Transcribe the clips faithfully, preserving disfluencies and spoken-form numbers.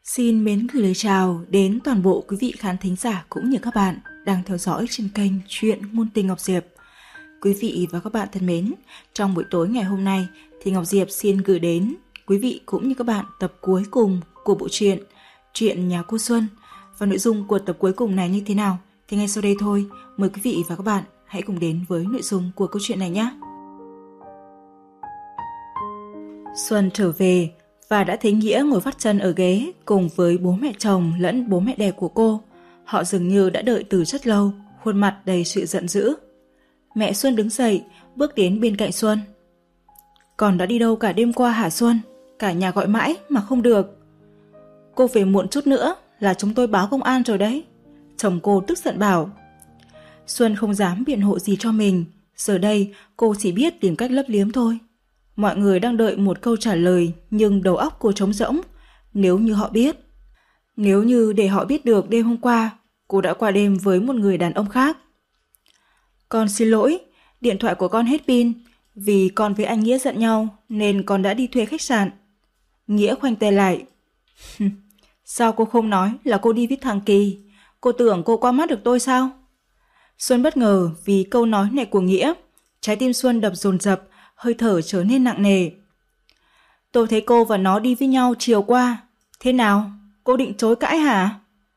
Xin mến gửi lời chào đến toàn bộ quý vị khán thính giả cũng như các bạn đang theo dõi trên kênh Chuyện Ngôn Tình Ngọc Diệp. Quý vị và các bạn thân mến, trong buổi tối ngày hôm nay thì Ngọc Diệp xin gửi đến quý vị cũng như các bạn tập cuối cùng của bộ truyện Chuyện Nhà Cô Xuân. Và nội dung của tập cuối cùng này như thế nào thì ngay sau đây thôi, mời quý vị và các bạn hãy cùng đến với nội dung của câu chuyện này nhé. Xuân trở về và đã thấy Nghĩa ngồi vắt chân ở ghế cùng với bố mẹ chồng lẫn bố mẹ đẻ của cô. Họ dường như đã đợi từ rất lâu, khuôn mặt đầy sự giận dữ. Mẹ Xuân đứng dậy, bước đến bên cạnh Xuân. Con đã đi đâu cả đêm qua hả Xuân? Cả nhà gọi mãi mà không được. Cô về muộn chút nữa là chúng tôi báo công an rồi đấy. Chồng cô tức giận bảo. Xuân không dám biện hộ gì cho mình. Giờ đây cô chỉ biết tìm cách lấp liếm thôi. Mọi người đang đợi một câu trả lời nhưng đầu óc cô trống rỗng. Nếu như họ biết. Nếu như để họ biết được đêm hôm qua cô đã qua đêm với một người đàn ông khác. Con xin lỗi, điện thoại của con hết pin. Vì con với anh Nghĩa giận nhau nên con đã đi thuê khách sạn. Nghĩa khoanh tay lại. Sao cô không nói là cô đi với thằng Kỳ? Cô tưởng cô qua mắt được tôi sao? Xuân bất ngờ vì câu nói này của Nghĩa. Trái tim Xuân đập dồn dập, hơi thở trở nên nặng nề. Tôi thấy cô và nó đi với nhau chiều qua. Thế nào? Cô định chối cãi hả?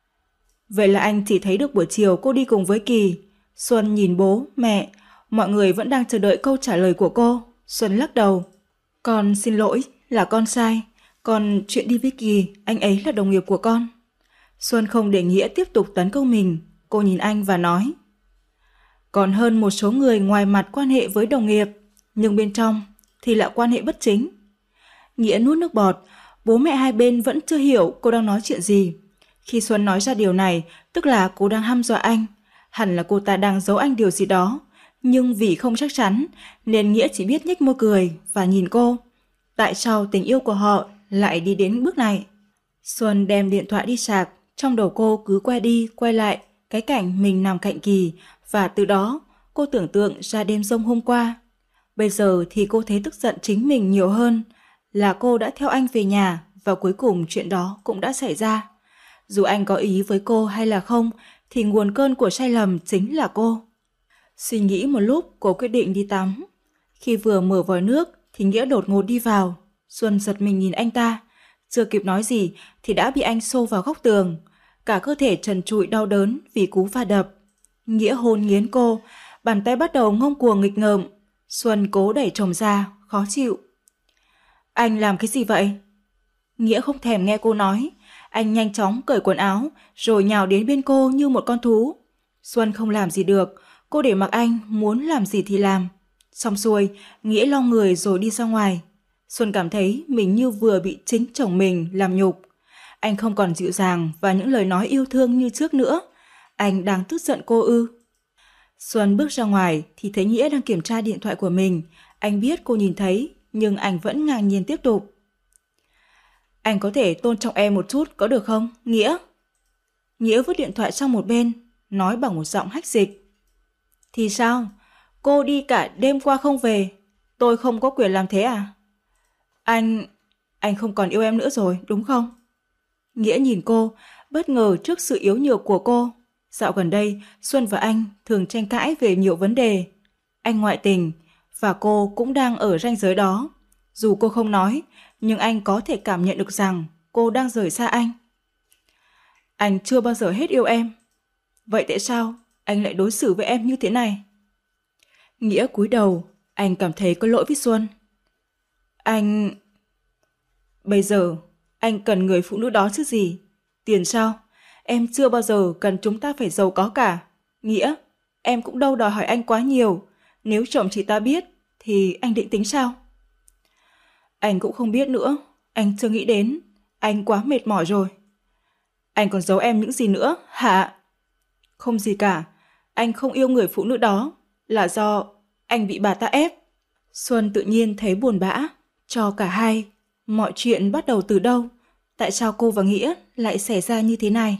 Vậy là anh chỉ thấy được buổi chiều cô đi cùng với Kỳ. Xuân nhìn bố, mẹ, mọi người vẫn đang chờ đợi câu trả lời của cô. Xuân lắc đầu. Con xin lỗi, là con sai. Còn chuyện đi với Kỳ, anh ấy là đồng nghiệp của con. Xuân không để Nghĩa tiếp tục tấn công mình. Cô nhìn anh và nói. Còn hơn một số người ngoài mặt quan hệ với đồng nghiệp, nhưng bên trong thì là quan hệ bất chính. Nghĩa nuốt nước bọt. Bố mẹ hai bên vẫn chưa hiểu cô đang nói chuyện gì. Khi Xuân nói ra điều này, tức là cô đang hăm dọa anh. Hẳn là cô ta đang giấu anh điều gì đó. Nhưng vì không chắc chắn, nên Nghĩa chỉ biết nhếch môi cười và nhìn cô. Tại sao tình yêu của họ lại đi đến bước này? Xuân đem điện thoại đi sạc. Trong đầu cô cứ quay đi, quay lại cái cảnh mình nằm cạnh Kỳ. Và từ đó, cô tưởng tượng ra đêm giông hôm qua. Bây giờ thì cô thấy tức giận chính mình nhiều hơn. Là cô đã theo anh về nhà và cuối cùng chuyện đó cũng đã xảy ra. Dù anh có ý với cô hay là không, thì nguồn cơn của sai lầm chính là cô. Suy nghĩ một lúc, cô quyết định đi tắm. Khi vừa mở vòi nước thì Nghĩa đột ngột đi vào. Xuân giật mình nhìn anh ta. Chưa kịp nói gì thì đã bị anh xô vào góc tường. Cả cơ thể trần trụi đau đớn vì cú va đập. Nghĩa hôn nghiến cô, bàn tay bắt đầu ngông cuồng nghịch ngợm. Xuân cố đẩy chồng ra, khó chịu. Anh làm cái gì vậy? Nghĩa không thèm nghe cô nói. Anh nhanh chóng cởi quần áo rồi nhào đến bên cô như một con thú. Xuân không làm gì được. Cô để mặc anh muốn làm gì thì làm. Xong xuôi, Nghĩa lo người rồi đi ra ngoài. Xuân cảm thấy mình như vừa bị chính chồng mình làm nhục. Anh không còn dịu dàng và những lời nói yêu thương như trước nữa. Anh đang tức giận cô ư? Xuân bước ra ngoài thì thấy Nghĩa đang kiểm tra điện thoại của mình. Anh biết cô nhìn thấy, nhưng anh vẫn ngang nhiên tiếp tục. Anh có thể tôn trọng em một chút có được không, Nghĩa? Nghĩa vứt điện thoại sang một bên, nói bằng một giọng hách dịch. Thì sao? Cô đi cả đêm qua không về. Tôi không có quyền làm thế à? Anh... Anh không còn yêu em nữa rồi, đúng không? Nghĩa nhìn cô, bất ngờ trước sự yếu nhược của cô. Dạo gần đây, Xuân và anh thường tranh cãi về nhiều vấn đề. Anh ngoại tình, và cô cũng đang ở ranh giới đó. Dù cô không nói, nhưng anh có thể cảm nhận được rằng cô đang rời xa anh. Anh chưa bao giờ hết yêu em. Vậy tại sao anh lại đối xử với em như thế này? Nghĩa cúi đầu, anh cảm thấy có lỗi với Xuân. Anh... Bây giờ, anh cần người phụ nữ đó chứ gì? Tiền sao? Em chưa bao giờ cần chúng ta phải giàu có cả. Nghĩa, em cũng đâu đòi hỏi anh quá nhiều. Nếu chồng chị ta biết, thì anh định tính sao? Anh cũng không biết nữa. Anh chưa nghĩ đến. Anh quá mệt mỏi rồi. Anh còn giấu em những gì nữa, hả? Không gì cả. Anh không yêu người phụ nữ đó. Là do anh bị bà ta ép. Xuân tự nhiên thấy buồn bã. Cho cả hai. Mọi chuyện bắt đầu từ đâu? Tại sao cô và Nghĩa lại xảy ra như thế này?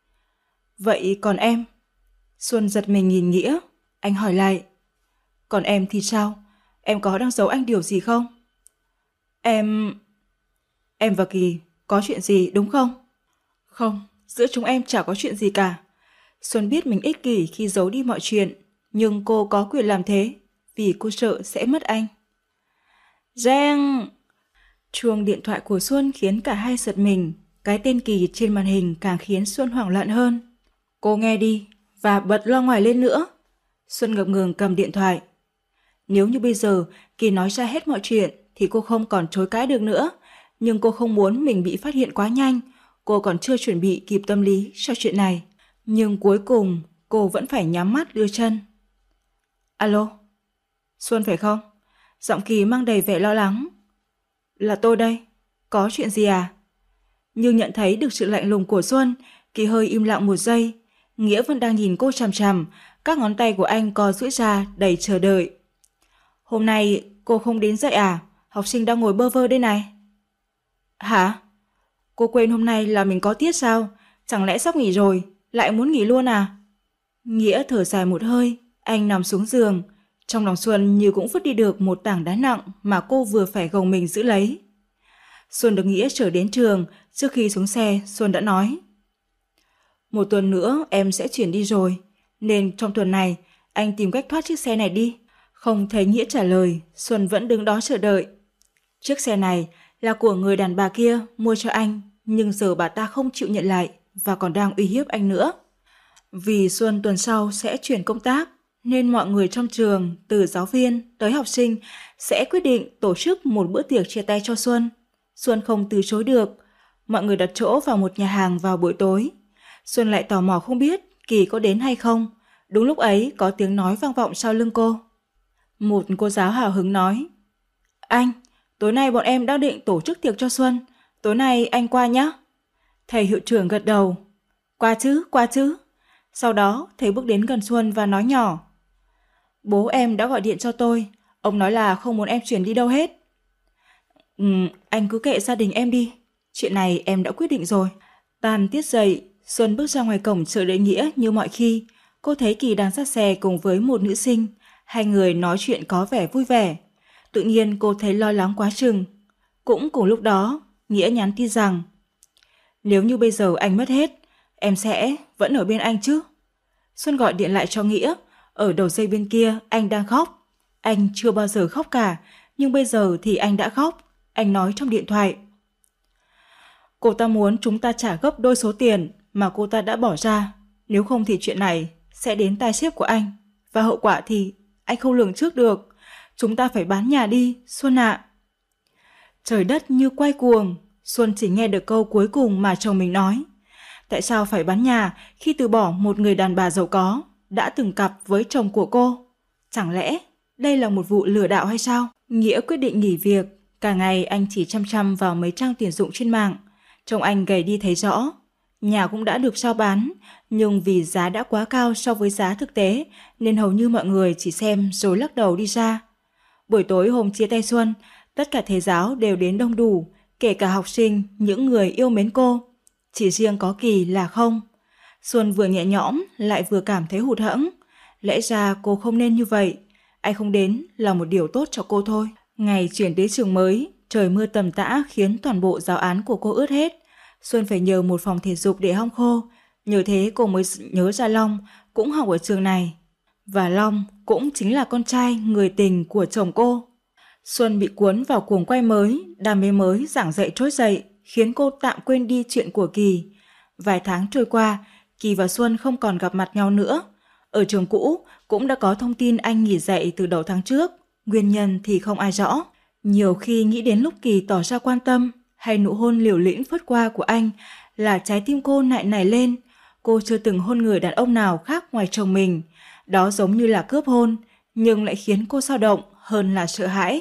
Vậy còn em? Xuân giật mình nhìn Nghĩa. Anh hỏi lại. Còn em thì sao? Em có đang giấu anh điều gì không? Em... Em và Kỳ có chuyện gì đúng không? Không, giữa chúng em chả có chuyện gì cả. Xuân biết mình ích kỷ khi giấu đi mọi chuyện, nhưng cô có quyền làm thế, vì cô sợ sẽ mất anh. Giang! Chuông điện thoại của Xuân khiến cả hai giật mình, cái tên Kỳ trên màn hình càng khiến Xuân hoảng loạn hơn. Cô nghe đi, và bật loa ngoài lên nữa. Xuân ngập ngừng cầm điện thoại. Nếu như bây giờ Kỳ nói ra hết mọi chuyện thì cô không còn chối cãi được nữa, nhưng cô không muốn mình bị phát hiện quá nhanh, cô còn chưa chuẩn bị kịp tâm lý cho chuyện này. Nhưng cuối cùng cô vẫn phải nhắm mắt đưa chân. Alo? Xuân phải không? Giọng Kỳ mang đầy vẻ lo lắng. Là tôi đây, có chuyện gì à? Nhưng nhận thấy được sự lạnh lùng của Xuân, Kỳ hơi im lặng một giây. Nghĩa vẫn đang nhìn cô chằm chằm, các ngón tay của anh co duỗi ra đầy chờ đợi. Hôm nay cô không đến dạy à? Học sinh đang ngồi bơ vơ đây này. Hả? Cô quên hôm nay là mình có tiết sao? Chẳng lẽ sắp nghỉ rồi, lại muốn nghỉ luôn à? Nghĩa thở dài một hơi, anh nằm xuống giường. Trong lòng Xuân như cũng vứt đi được một tảng đá nặng mà cô vừa phải gồng mình giữ lấy. Xuân được Nghĩa chở đến trường, trước khi xuống xe Xuân đã nói. Một tuần nữa em sẽ chuyển đi rồi, nên trong tuần này anh tìm cách thoát chiếc xe này đi. Không thấy Nghĩa trả lời, Xuân vẫn đứng đó chờ đợi. Chiếc xe này là của người đàn bà kia mua cho anh, nhưng giờ bà ta không chịu nhận lại và còn đang uy hiếp anh nữa. Vì Xuân tuần sau sẽ chuyển công tác, nên mọi người trong trường, từ giáo viên tới học sinh, sẽ quyết định tổ chức một bữa tiệc chia tay cho Xuân. Xuân không từ chối được. Mọi người đặt chỗ vào một nhà hàng vào buổi tối. Xuân lại tò mò không biết Kỳ có đến hay không. Đúng lúc ấy có tiếng nói vang vọng sau lưng cô. Một cô giáo hào hứng nói. Anh, tối nay bọn em đang định tổ chức tiệc cho Xuân. Tối nay anh qua nhé. Thầy hiệu trưởng gật đầu. Qua chứ, qua chứ. Sau đó thầy bước đến gần Xuân và nói nhỏ. Bố em đã gọi điện cho tôi. Ông nói là không muốn em chuyển đi đâu hết. Ừ, anh cứ kệ gia đình em đi. Chuyện này em đã quyết định rồi. Tan tiết dậy, Xuân bước ra ngoài cổng chờ đợi Nghĩa như mọi khi. Cô thấy Kỳ đang dắt xe cùng với một nữ sinh. Hai người nói chuyện có vẻ vui vẻ. Tự nhiên cô thấy lo lắng quá chừng. Cũng cùng lúc đó, Nghĩa nhắn tin rằng nếu như bây giờ anh mất hết, em sẽ vẫn ở bên anh chứ. Xuân gọi điện lại cho Nghĩa. Ở đầu dây bên kia anh đang khóc. Anh chưa bao giờ khóc cả, nhưng bây giờ thì anh đã khóc. Anh nói trong điện thoại. Cô ta muốn chúng ta trả gấp đôi số tiền mà cô ta đã bỏ ra. Nếu không thì chuyện này sẽ đến tai sếp của anh. Và hậu quả thì anh không lường trước được. Chúng ta phải bán nhà đi, Xuân ạ. Trời đất như quay cuồng. Xuân chỉ nghe được câu cuối cùng mà chồng mình nói. Tại sao phải bán nhà khi từ bỏ một người đàn bà giàu có, đã từng cặp với chồng của cô? Chẳng lẽ đây là một vụ lừa đảo hay sao? Nghĩa quyết định nghỉ việc. Cả ngày anh chỉ chăm chăm vào mấy trang tuyển dụng trên mạng. Trông anh gầy đi thấy rõ. Nhà cũng đã được rao bán, nhưng vì giá đã quá cao so với giá thực tế, nên hầu như mọi người chỉ xem rồi lắc đầu đi ra. Buổi tối hôm chia tay Xuân, tất cả thầy giáo đều đến đông đủ, kể cả học sinh, những người yêu mến cô. Chỉ riêng có Kỳ là không. Xuân vừa nhẹ nhõm lại vừa cảm thấy hụt hẫng. Lẽ ra cô không nên như vậy. Anh không đến là một điều tốt cho cô thôi. Ngày chuyển đến trường mới, trời mưa tầm tã khiến toàn bộ giáo án của cô ướt hết. Xuân phải nhờ một phòng thể dục để hong khô. Nhờ thế cô mới nhớ ra Long cũng học ở trường này. Và Long cũng chính là con trai người tình của chồng cô. Xuân bị cuốn vào cuồng quay mới, đam mê mới giảng dạy trỗi dậy, khiến cô tạm quên đi chuyện của Kỳ. Vài tháng trôi qua, Kỳ và Xuân không còn gặp mặt nhau nữa. Ở trường cũ cũng đã có thông tin anh nghỉ dạy từ đầu tháng trước, nguyên nhân thì không ai rõ. Nhiều khi nghĩ đến lúc Kỳ tỏ ra quan tâm hay nụ hôn liều lĩnh phớt qua của anh là trái tim cô nại nảy lên. Cô chưa từng hôn người đàn ông nào khác ngoài chồng mình. Đó giống như là cướp hôn, nhưng lại khiến cô dao động hơn là sợ hãi.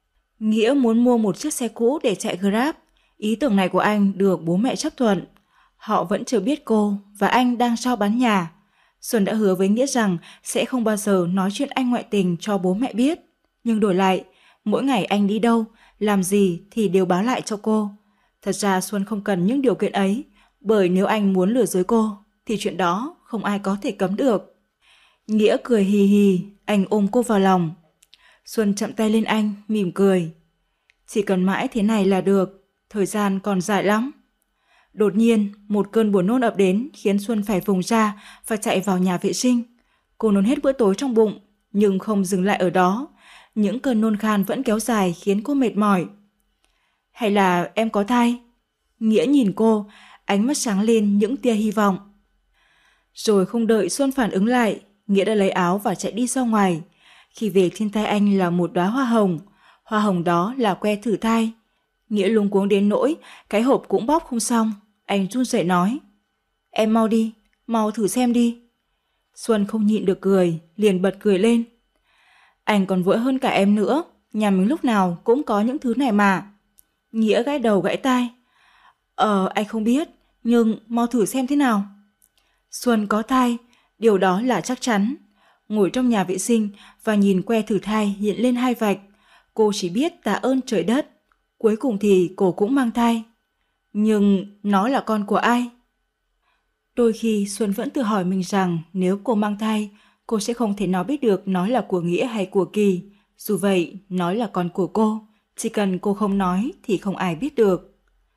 Nghĩa muốn mua một chiếc xe cũ để chạy Grab. Ý tưởng này của anh được bố mẹ chấp thuận. Họ vẫn chưa biết cô và anh đang rao bán nhà. Xuân đã hứa với Nghĩa rằng sẽ không bao giờ nói chuyện anh ngoại tình cho bố mẹ biết. Nhưng đổi lại, mỗi ngày anh đi đâu, làm gì thì đều báo lại cho cô. Thật ra Xuân không cần những điều kiện ấy, bởi nếu anh muốn lừa dối cô, thì chuyện đó không ai có thể cấm được. Nghĩa cười hì hì, anh ôm cô vào lòng. Xuân chậm tay lên anh, mỉm cười. Chỉ cần mãi thế này là được, thời gian còn dài lắm. Đột nhiên, một cơn buồn nôn ập đến khiến Xuân phải vùng ra và chạy vào nhà vệ sinh. Cô nôn hết bữa tối trong bụng, nhưng không dừng lại ở đó. Những cơn nôn khan vẫn kéo dài khiến cô mệt mỏi. Hay là em có thai? Nghĩa nhìn cô, ánh mắt sáng lên những tia hy vọng. Rồi không đợi Xuân phản ứng lại, Nghĩa đã lấy áo và chạy đi ra ngoài. Khi về trên tay anh là một đóa hoa hồng. Hoa hồng đó là que thử thai. Nghĩa luống cuống đến nỗi cái hộp cũng bóp không xong. Anh run rẩy nói: Em mau đi, mau thử xem đi. Xuân không nhịn được cười, liền bật cười lên. Anh còn vội hơn cả em nữa, nhà mình lúc nào cũng có những thứ này mà. Nghĩa gãi đầu gãi tai. Ờ, anh không biết, nhưng mau thử xem thế nào. Xuân có thai, điều đó là chắc chắn. Ngồi trong nhà vệ sinh và nhìn que thử thai hiện lên hai vạch, cô chỉ biết tạ ơn trời đất. Cuối cùng thì cô cũng mang thai. Nhưng nó là con của ai? Đôi khi Xuân vẫn tự hỏi mình rằng nếu cô mang thai, cô sẽ không thể nào biết được nó là của Nghĩa hay của Kỳ. Dù vậy, nó là con của cô. Chỉ cần cô không nói thì không ai biết được.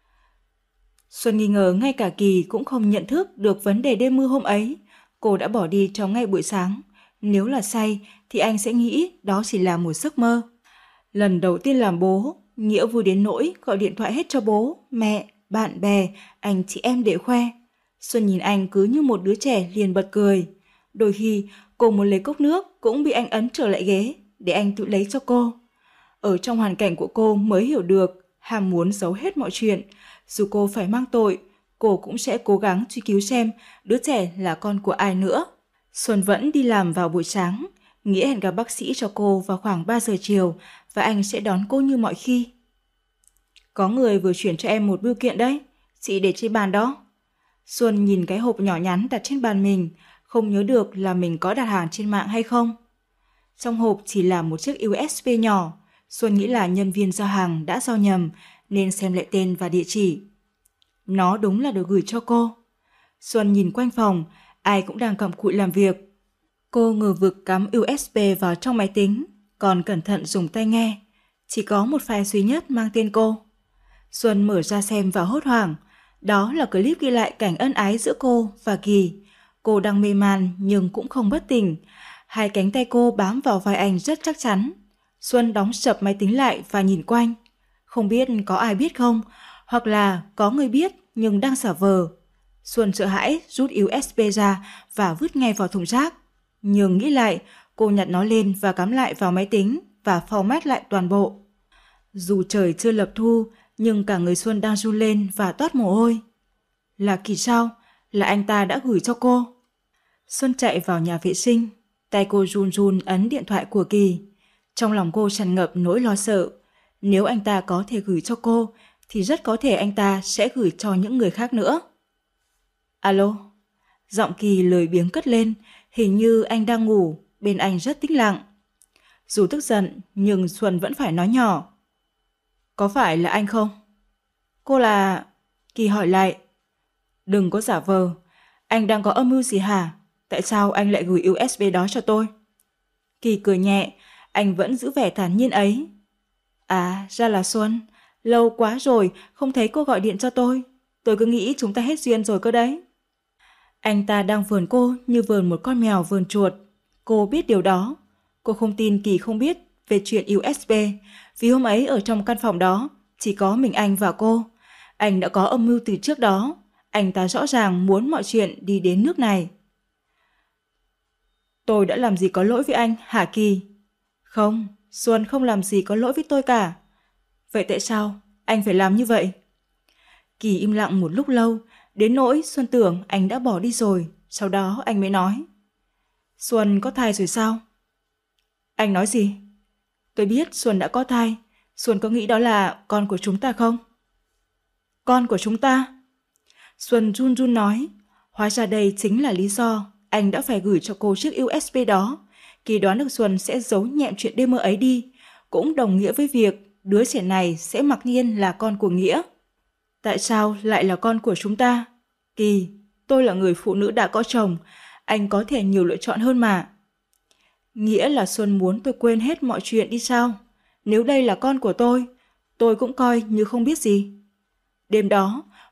Xuân nghi ngờ ngay cả Kỳ cũng không nhận thức được vấn đề đêm mưa hôm ấy. Cô đã bỏ đi trong ngay buổi sáng. Nếu là say thì anh sẽ nghĩ đó chỉ là một giấc mơ. Lần đầu tiên làm bố, Nghĩa vui đến nỗi gọi điện thoại hết cho bố, mẹ, bạn bè, anh chị em để khoe. Xuân nhìn anh cứ như một đứa trẻ liền bật cười. Đôi khi cô muốn lấy cốc nước cũng bị anh ấn trở lại ghế để anh tự lấy cho cô. Ở trong hoàn cảnh của cô mới hiểu được ham muốn giấu hết mọi chuyện. Dù cô phải mang tội, cô cũng sẽ cố gắng truy cứu xem đứa trẻ là con của ai nữa. Xuân vẫn đi làm vào buổi sáng. Nghĩa hẹn gặp bác sĩ cho cô vào khoảng ba giờ chiều và anh sẽ đón cô như mọi khi. Có người vừa chuyển cho em một bưu kiện đấy, chị để trên bàn đó. Xuân nhìn cái hộp nhỏ nhắn đặt trên bàn mình, không nhớ được là mình có đặt hàng trên mạng hay không. Trong hộp chỉ là một chiếc u ét bê nhỏ. Xuân nghĩ là nhân viên giao hàng đã giao nhầm nên xem lại tên và địa chỉ. Nó đúng là được gửi cho cô. Xuân nhìn quanh phòng, ai cũng đang cặm cụi làm việc. Cô ngờ vực cắm u ét bê vào trong máy tính, còn cẩn thận dùng tai nghe. Chỉ có một file duy nhất mang tên cô. Xuân mở ra xem và hốt hoảng. Đó là clip ghi lại cảnh ân ái giữa cô và Kỳ. Cô đang mê man nhưng cũng không bất tỉnh. Hai cánh tay cô bám vào vai anh rất chắc chắn. Xuân đóng sập máy tính lại và nhìn quanh. Không biết có ai biết không, hoặc là có người biết nhưng đang giả vờ. Xuân sợ hãi rút u ét bê ra và vứt ngay vào thùng rác. Nhưng nghĩ lại, cô nhặt nó lên và cắm lại vào máy tính và format lại toàn bộ. Dù trời chưa lập thu, nhưng cả người Xuân đang run lên và toát mồ hôi. Là Kỳ sao? Là anh ta đã gửi cho cô. Xuân chạy vào nhà vệ sinh, tay cô run run ấn điện thoại của Kỳ. Trong lòng cô tràn ngập nỗi lo sợ. Nếu anh ta có thể gửi cho cô, thì rất có thể anh ta sẽ gửi cho những người khác nữa. Alo? Giọng Kỳ lười biếng cất lên, hình như anh đang ngủ, bên anh rất tĩnh lặng. Dù tức giận, nhưng Xuân vẫn phải nói nhỏ. Có phải là anh không? Cô là... Kỳ hỏi lại. Đừng có giả vờ. Anh đang có âm mưu gì hả? Tại sao anh lại gửi u ét bê đó cho tôi? Kỳ cười nhẹ, anh vẫn giữ vẻ thản nhiên ấy. À, ra là Xuân. Lâu quá rồi, không thấy cô gọi điện cho tôi. Tôi cứ nghĩ chúng ta hết duyên rồi cơ đấy. Anh ta đang vờn cô như vờn một con mèo vờn chuột. Cô biết điều đó. Cô không tin Kỳ không biết về chuyện u ét bê, vì hôm ấy ở trong căn phòng đó chỉ có mình anh và cô. Anh đã có âm mưu từ trước đó. Anh ta rõ ràng muốn mọi chuyện đi đến nước này. Tôi đã làm gì có lỗi với anh, hả Kỳ? Không, Xuân không làm gì có lỗi với tôi cả. Vậy tại sao anh phải làm như vậy? Kỳ im lặng một lúc lâu, đến nỗi Xuân tưởng anh đã bỏ đi rồi. Sau đó anh mới nói. Xuân có thai rồi sao? Anh nói gì? Tôi biết Xuân đã có thai. Xuân có nghĩ đó là con của chúng ta không? Con của chúng ta? Xuân run run nói. Hóa ra đây chính là lý do anh đã phải gửi cho cô chiếc u ét bê đó. Kỳ đoán được Xuân sẽ giấu nhẹm chuyện đêm mơ ấy đi, cũng đồng nghĩa với việc đứa trẻ này sẽ mặc nhiên là con của Nghĩa. Tại sao lại là con của chúng ta? Kỳ, tôi là người phụ nữ đã có chồng, anh có thể nhiều lựa chọn hơn mà. Nghĩa là Xuân muốn tôi quên hết mọi chuyện đi sao? Nếu đây là con của tôi, tôi cũng coi như không biết gì. Đêm đó,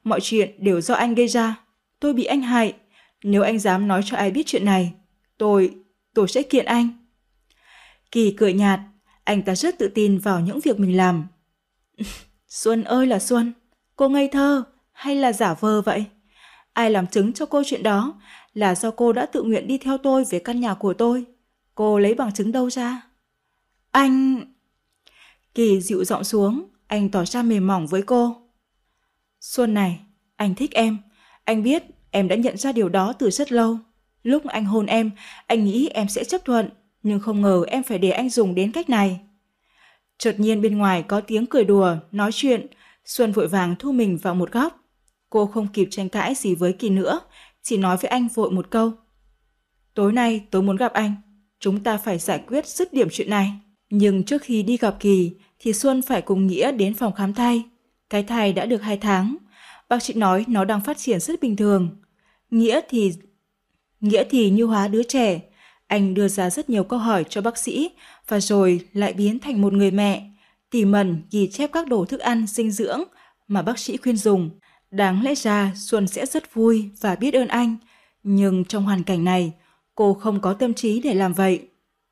Mọi chuyện đều do anh gây ra. Tôi bị anh hại. Nếu anh dám nói cho ai biết chuyện này, tôi, tôi sẽ kiện anh. Kỳ cười nhạt, anh ta rất tự tin vào những việc mình làm. Xuân ơi là Xuân, cô ngây thơ hay là giả vờ vậy? Ai làm chứng cho cô chuyện đó là do cô đã tự nguyện đi theo tôi về căn nhà của tôi. Cô lấy bằng chứng đâu ra? Anh... Kỳ dịu giọng xuống, anh tỏ ra mềm mỏng với cô. Xuân này, anh thích em. Anh biết em đã nhận ra điều đó từ rất lâu. Lúc anh hôn em, anh nghĩ em sẽ chấp thuận, nhưng không ngờ em phải để anh dùng đến cách này. Chợt nhiên bên ngoài có tiếng cười đùa, nói chuyện. Xuân vội vàng thu mình vào một góc. Cô không kịp tranh cãi gì với Kỳ nữa, chỉ nói với anh vội một câu. Tối nay tôi muốn gặp anh. Chúng ta phải giải quyết dứt điểm chuyện này. Nhưng trước khi đi gặp Kỳ, thì Xuân phải cùng Nghĩa đến phòng khám thai. Cái thai đã được hai tháng. Bác sĩ nói nó đang phát triển rất bình thường. Nghĩa thì... Nghĩa thì như hóa đứa trẻ. Anh đưa ra rất nhiều câu hỏi cho bác sĩ và rồi lại biến thành một người mẹ, tỉ mẩn ghi chép các đồ thức ăn dinh dưỡng mà bác sĩ khuyên dùng. Đáng lẽ ra Xuân sẽ rất vui và biết ơn anh, nhưng trong hoàn cảnh này, cô không có tâm trí để làm vậy.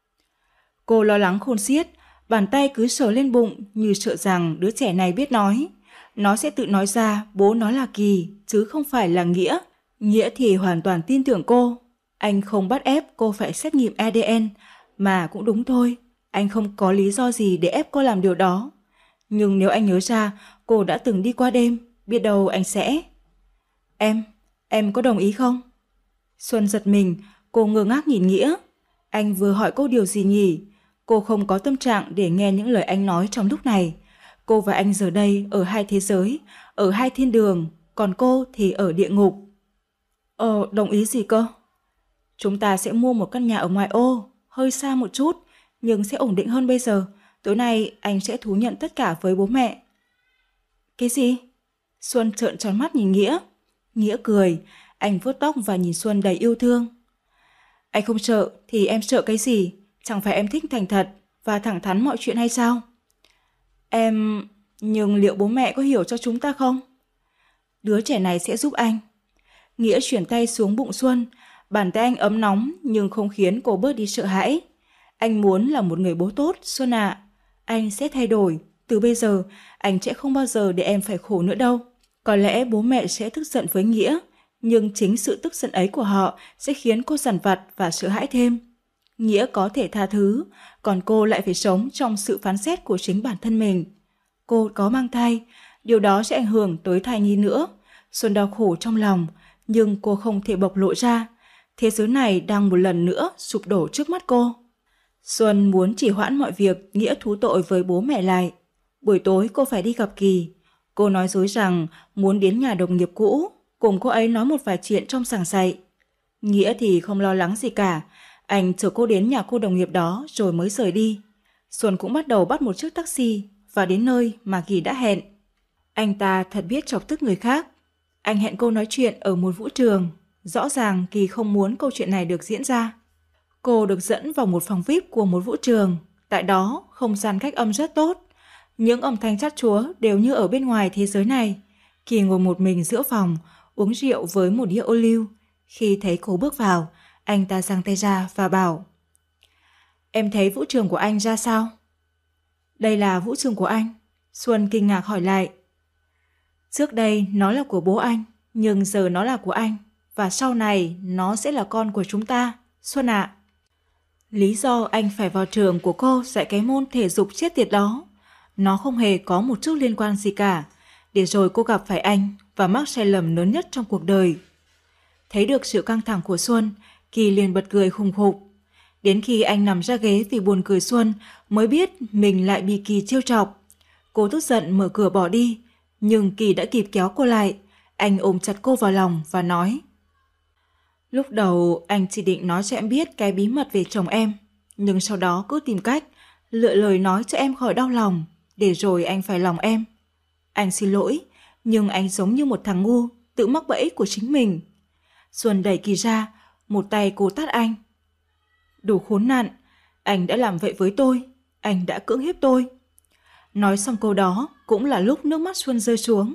Cô lo lắng khôn xiết, bàn tay cứ sờ lên bụng như sợ rằng đứa trẻ này biết nói. Nó sẽ tự nói ra bố nó là Kỳ, chứ không phải là Nghĩa. Nghĩa thì hoàn toàn tin tưởng cô. Anh không bắt ép cô phải xét nghiệm a đê en, mà cũng đúng thôi. Anh không có lý do gì để ép cô làm điều đó. Nhưng nếu anh nhớ ra cô đã từng đi qua đêm, biết đâu anh sẽ... Em, em có đồng ý không? Xuân giật mình, cô ngơ ngác nhìn Nghĩa. Anh vừa hỏi cô điều gì nhỉ? Cô không có tâm trạng để nghe những lời anh nói trong lúc này. Cô và anh giờ đây ở hai thế giới, ở hai thiên đường, còn cô thì ở địa ngục. Ờ, đồng ý gì cơ? Chúng ta sẽ mua một căn nhà ở ngoại ô, hơi xa một chút, nhưng sẽ ổn định hơn bây giờ. Tối nay anh sẽ thú nhận tất cả với bố mẹ. Cái gì? Xuân trợn tròn mắt nhìn Nghĩa. Nghĩa cười, anh vuốt tóc và nhìn Xuân đầy yêu thương. Anh không sợ thì em sợ cái gì? Chẳng phải em thích thành thật và thẳng thắn mọi chuyện hay sao? Em... Nhưng liệu bố mẹ có hiểu cho chúng ta không? Đứa trẻ này sẽ giúp anh. Nghĩa chuyển tay xuống bụng Xuân. Bàn tay anh ấm nóng nhưng không khiến cô bớt đi sợ hãi. Anh muốn là một người bố tốt, Xuân ạ. À. Anh sẽ thay đổi. Từ bây giờ, anh sẽ không bao giờ để em phải khổ nữa đâu. Có lẽ bố mẹ sẽ tức giận với Nghĩa, nhưng chính sự tức giận ấy của họ sẽ khiến cô dằn vặt và sợ hãi thêm. Nghĩa có thể tha thứ, còn cô lại phải sống trong sự phán xét của chính bản thân mình. Cô có mang thai, điều đó sẽ ảnh hưởng tới thai nhi nữa. Xuân đau khổ trong lòng, nhưng cô không thể bộc lộ ra. Thế giới này đang một lần nữa sụp đổ trước mắt cô. Xuân muốn trì hoãn mọi việc Nghĩa thú tội với bố mẹ lại. Buổi tối cô phải đi gặp Kỳ. Cô nói dối rằng muốn đến nhà đồng nghiệp cũ, cùng cô ấy nói một vài chuyện trong giảng dạy. Nghĩa thì không lo lắng gì cả. Anh chở cô đến nhà cô đồng nghiệp đó rồi mới rời đi. Xuân cũng bắt đầu bắt một chiếc taxi và đến nơi mà Kỳ đã hẹn. Anh ta thật biết chọc tức người khác. Anh hẹn cô nói chuyện ở một vũ trường. Rõ ràng Kỳ không muốn câu chuyện này được diễn ra. Cô được dẫn vào một phòng vi ai pi của một vũ trường. Tại đó, không gian cách âm rất tốt. Những âm thanh chát chúa đều như ở bên ngoài thế giới này. Kỳ ngồi một mình giữa phòng, uống rượu với một đĩa ô liu. Khi thấy cô bước vào, anh ta giang tay ra và bảo: Em thấy vũ trường của anh ra sao? Đây là vũ trường của anh. Xuân kinh ngạc hỏi lại. Trước đây nó là của bố anh, nhưng giờ nó là của anh. Và sau này nó sẽ là con của chúng ta, Xuân ạ. À. Lý do anh phải vào trường của cô dạy cái môn thể dục chết tiệt đó, nó không hề có một chút liên quan gì cả, để rồi cô gặp phải anh và mắc sai lầm lớn nhất trong cuộc đời. Thấy được sự căng thẳng của Xuân, Kỳ liền bật cười khùng khục. Đến khi anh nằm ra ghế vì buồn cười Xuân mới biết mình lại bị Kỳ trêu chọc. Cô tức giận mở cửa bỏ đi, nhưng Kỳ đã kịp kéo cô lại. Anh ôm chặt cô vào lòng và nói: Lúc đầu anh chỉ định nói cho em biết cái bí mật về chồng em, nhưng sau đó cứ tìm cách lựa lời nói cho em khỏi đau lòng, để rồi anh phải lòng em. Anh xin lỗi, nhưng anh giống như một thằng ngu tự mắc bẫy của chính mình. Xuân đẩy Kỳ ra, một tay cô tát anh. Đồ khốn nạn, anh đã làm vậy với tôi, anh đã cưỡng hiếp tôi. Nói xong câu đó cũng là lúc nước mắt Xuân rơi xuống.